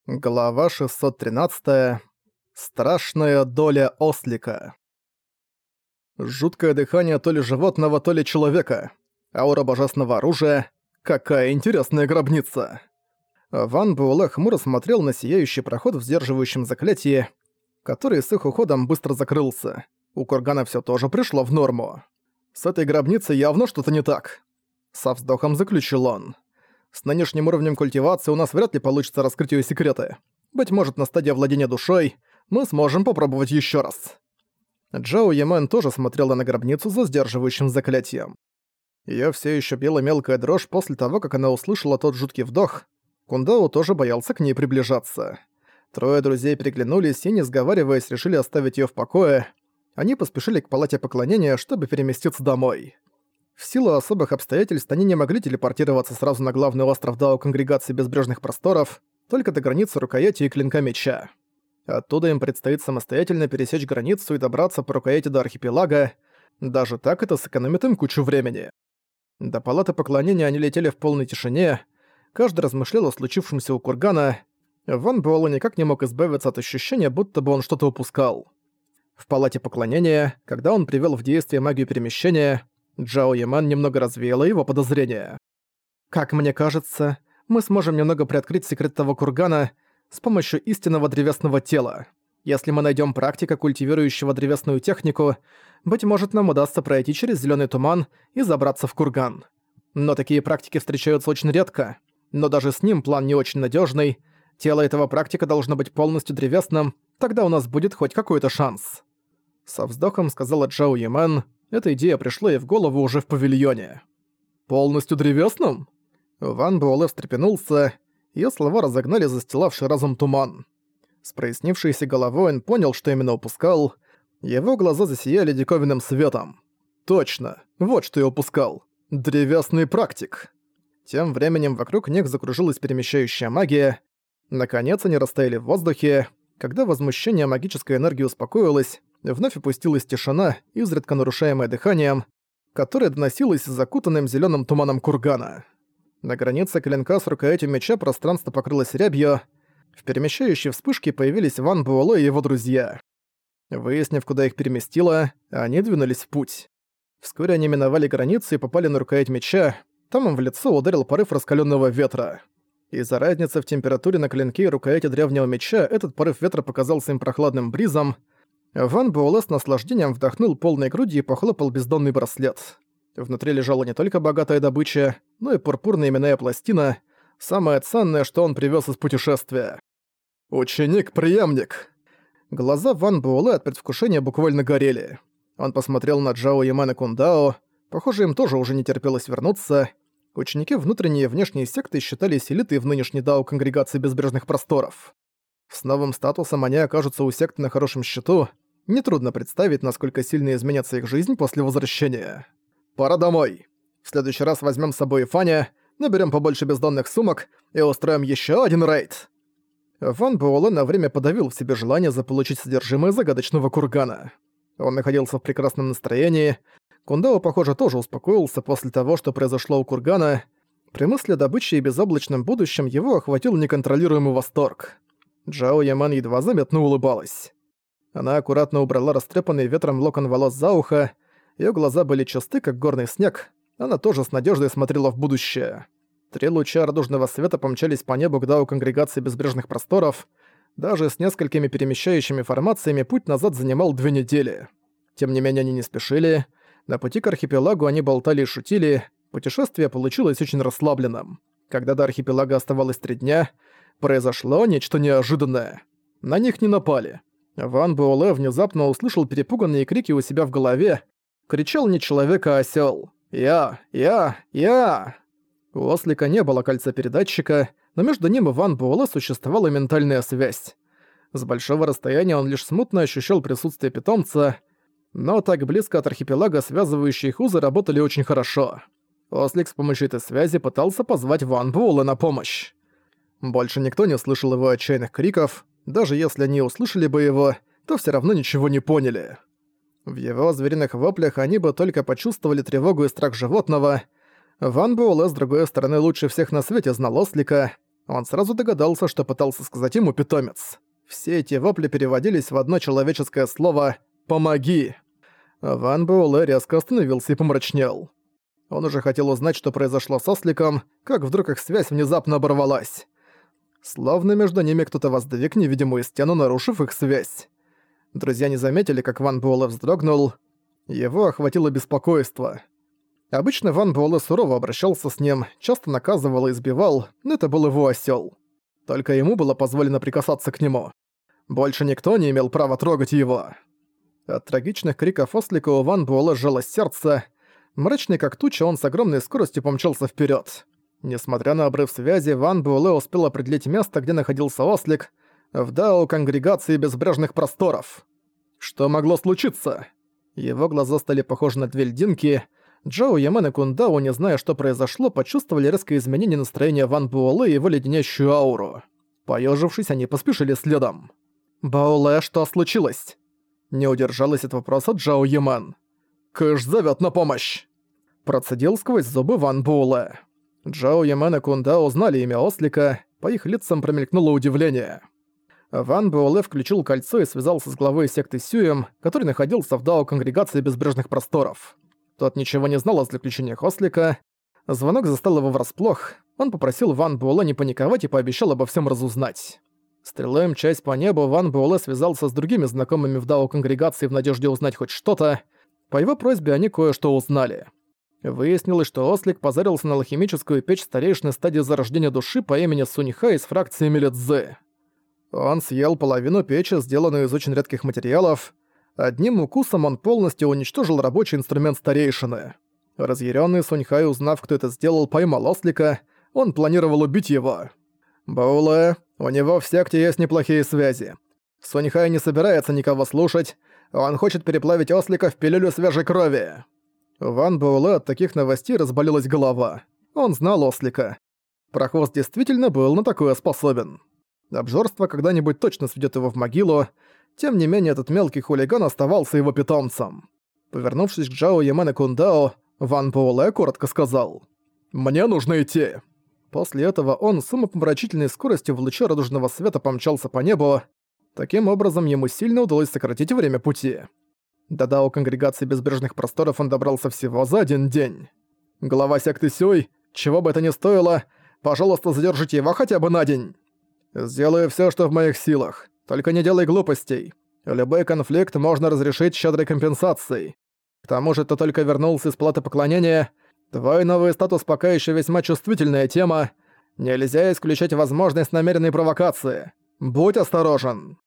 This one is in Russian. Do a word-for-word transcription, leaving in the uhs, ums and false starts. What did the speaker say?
Глава шестьсот тринадцать. Страшная доля ослика. Жуткое дыхание то ли животного, то ли человека. Аура божественного оружия. Какая интересная гробница. Ван Буэлэ хмуро смотрел на сияющий проход в сдерживающем заклятии, который с их уходом быстро закрылся. У кургана всё тоже пришло в норму. С этой гробницей явно что-то не так. Со вздохом заключил он. С нынешним уровнем культивации у нас вряд ли получится раскрыть её секреты. Быть может, на стадии владения душой мы сможем попробовать ещё раз. Джао Ямен тоже смотрела на гробницу за сдерживающим заклятием. Её всё ещё била мелкая дрожь после того, как она услышала тот жуткий вдох. Кундао тоже боялся к ней приближаться. Трое друзей переглянулись и, не сговариваясь, решили оставить её в покое. Они поспешили к палате поклонения, чтобы переместиться домой. В силу особых обстоятельств они не могли телепортироваться сразу на главный остров Дао Конгрегации Безбрежных Просторов, только до границы рукояти и клинка меча. Оттуда им предстоит самостоятельно пересечь границу и добраться по рукояти до архипелага. Даже так это сэкономит им кучу времени. До палаты поклонения они летели в полной тишине. Каждый размышлял о случившемся у кургана. Ван Буэлэ никак не мог избавиться от ощущения, будто бы он что-то упускал. В палате поклонения, когда он привёл в действие магию перемещения, Джао Ямен немного развеяла его подозрения. «Как мне кажется, мы сможем немного приоткрыть секрет того кургана с помощью истинного древесного тела. Если мы найдем практика, культивирующего древесную технику, быть может, нам удастся пройти через зелёный туман и забраться в курган. Но такие практики встречаются очень редко, но даже с ним план не очень надёжный. Тело этого практика должно быть полностью древесным, тогда у нас будет хоть какой-то шанс». Со вздохом сказала Джао Ямен. Эта идея пришла ей в голову уже в павильоне. «Полностью древесным?» Ван Буэлэ встрепенулся, её слова разогнали застилавший разум туман. С прояснившейся головой он понял, что именно упускал. Его глаза засияли диковинным светом. «Точно, вот что я упускал. Древесный практик». Тем временем вокруг них закружилась перемещающая магия. Наконец они растаяли в воздухе. Когда возмущение магической энергии успокоилось, вновь опустилась тишина, изредка нарушаемая дыханием, которое доносилось закутанным зелёным туманом кургана. На границе клинка с рукоятью меча пространство покрылось рябью. В перемещающей вспышке появились Ван Буэлэ и его друзья. Выяснив, куда их переместило, они двинулись в путь. Вскоре они миновали границу и попали на рукоять меча. Там им в лицо ударил порыв раскалённого ветра. Из-за разницы в температуре на клинке и рукояти древнего меча этот порыв ветра показался им прохладным бризом. Ван Буэлэ с наслаждением вдохнул полной грудью и похлопал бездонный браслет. Внутри лежала не только богатая добыча, но и пурпурная именная пластина, самое ценное, что он привёз из путешествия. «Ученик-преемник!» Глаза Ван Буэлэ от предвкушения буквально горели. Он посмотрел на Джао Ямен и Кундао. Похоже, им тоже уже не терпелось вернуться. Ученики внутренней и внешней секты считались элитой в нынешней Дао Конгрегации Безбрежных Просторов. С новым статусом они окажутся у секты на хорошем счету. Нетрудно представить, насколько сильно изменится их жизнь после возвращения. «Пора домой. В следующий раз возьмем с собой Фаня, наберем побольше бездонных сумок и устроим еще один рейд». Ван Буэлэ на время подавил в себе желание заполучить содержимое загадочного кургана. Он находился в прекрасном настроении. Кундао, похоже, тоже успокоился после того, что произошло у кургана. При мысли о добыче и безоблачном будущем его охватил неконтролируемый восторг. Джао Ямен едва заметно улыбалась. Она аккуратно убрала растрепанный ветром локон волос за ухо. Её глаза были чисты, как горный снег. Она тоже с надеждой смотрела в будущее. Три луча радужного света помчались по небу к Дао Конгрегации Безбрежных Просторов. Даже с несколькими перемещающими формациями путь назад занимал две недели. Тем не менее они не спешили. На пути к архипелагу они болтали и шутили. Путешествие получилось очень расслабленным. Когда до архипелага оставалось три дня, произошло нечто неожиданное. На них не напали. Ван Буэлэ внезапно услышал перепуганные крики у себя в голове. Кричал не человек, а осёл. «Я! Я! Я!» У ослика не было кольца передатчика, но между ним и Ван Буэлэ существовала ментальная связь. С большого расстояния он лишь смутно ощущал присутствие питомца, но так близко от архипелага связывающие их узы работали очень хорошо. Ослик с помощью этой связи пытался позвать Ван Буэлэ на помощь. Больше никто не слышал его отчаянных криков. Даже если они услышали бы его, то всё равно ничего не поняли. В его звериных воплях они бы только почувствовали тревогу и страх животного. Ван Буэлэ, с другой стороны, лучше всех на свете знал ослика. Он сразу догадался, что пытался сказать ему питомец. Все эти вопли переводились в одно человеческое слово «помоги». Ван Буэлэ резко остановился и помрачнел. Он уже хотел узнать, что произошло с осликом, как вдруг их связь внезапно оборвалась. Словно между ними кто-то воздвиг невидимую стену, нарушив их связь. Друзья не заметили, как Ван Буэлэ вздрогнул. Его охватило беспокойство. Обычно Ван Буэлэ сурово обращался с ним, часто наказывал и избивал, но это был его осёл. Только ему было позволено прикасаться к нему. Больше никто не имел права трогать его. От трагичных криков ослика у Ван Буэлэ сжалось сердце. Мрачный как туча, он с огромной скоростью помчался вперед. Несмотря на обрыв связи, Ван Буэлэ успел определить место, где находился ослик, в дао Конгрегации Безбрежных Просторов. Что могло случиться? Его глаза стали похожи на две льдинки. Джао Ямен и Кундао, не зная, что произошло, почувствовали резкое изменение настроения Ван Буэлэ и его леденящую ауру. Поёжившись, они поспешили следом. «Буэлэ, что случилось?» Не удержалась от вопроса Джао Ямен. «Кэш зовёт на помощь!» Процедил сквозь зубы Ван Буэлэ. Джао Ямен и Кундао узнали имя ослика, по их лицам промелькнуло удивление. Ван Буэлэ включил кольцо и связался с главой секты Сюем, который находился в дао Конгрегации Безбрежных Просторов. Тот ничего не знал о заключениях ослика. Звонок застал его врасплох. Он попросил Ван Буэлэ не паниковать и пообещал обо всем разузнать. Стрелой мчась по небу, Ван Буэлэ связался с другими знакомыми в дао Конгрегации в надежде узнать хоть что-то. По его просьбе они кое-что узнали. Выяснилось, что ослик позарился на алхимическую печь старейшины стадии зарождения души по имени Суньха из фракции Милидзе. Он съел половину печи, сделанную из очень редких материалов. Одним укусом он полностью уничтожил рабочий инструмент старейшины. Разъярённый Суньхай, узнав, кто это сделал, поймал ослика. Он планировал убить его. «Буэлэ, у него в секте есть неплохие связи. Суньхай не собирается никого слушать. Он хочет переплавить ослика в пилюлю свежей крови». У Ван Буэлэ от таких новостей разболелась голова. Он знал ослика. Прохвост действительно был на такое способен. Обжорство когда-нибудь точно сведёт его в могилу. Тем не менее, этот мелкий хулиган оставался его питомцем. Повернувшись к Джао Ямен и Кундао, Ван Буэлэ коротко сказал: «Мне нужно идти». После этого он с умопомрачительной скоростью в луче радужного света помчался по небу. Таким образом, ему сильно удалось сократить время пути. До дао Конгрегации Безбрежных Просторов он добрался всего за один день. «Глава секты Сюй, чего бы это ни стоило, пожалуйста, задержите его хотя бы на день. Сделаю всё, что в моих силах. Только не делай глупостей. Любой конфликт можно разрешить щедрой компенсацией. К тому же ты только вернулся из платы поклонения. Твой новый статус пока ещё весьма чувствительная тема. Нельзя исключать возможность намеренной провокации. Будь осторожен».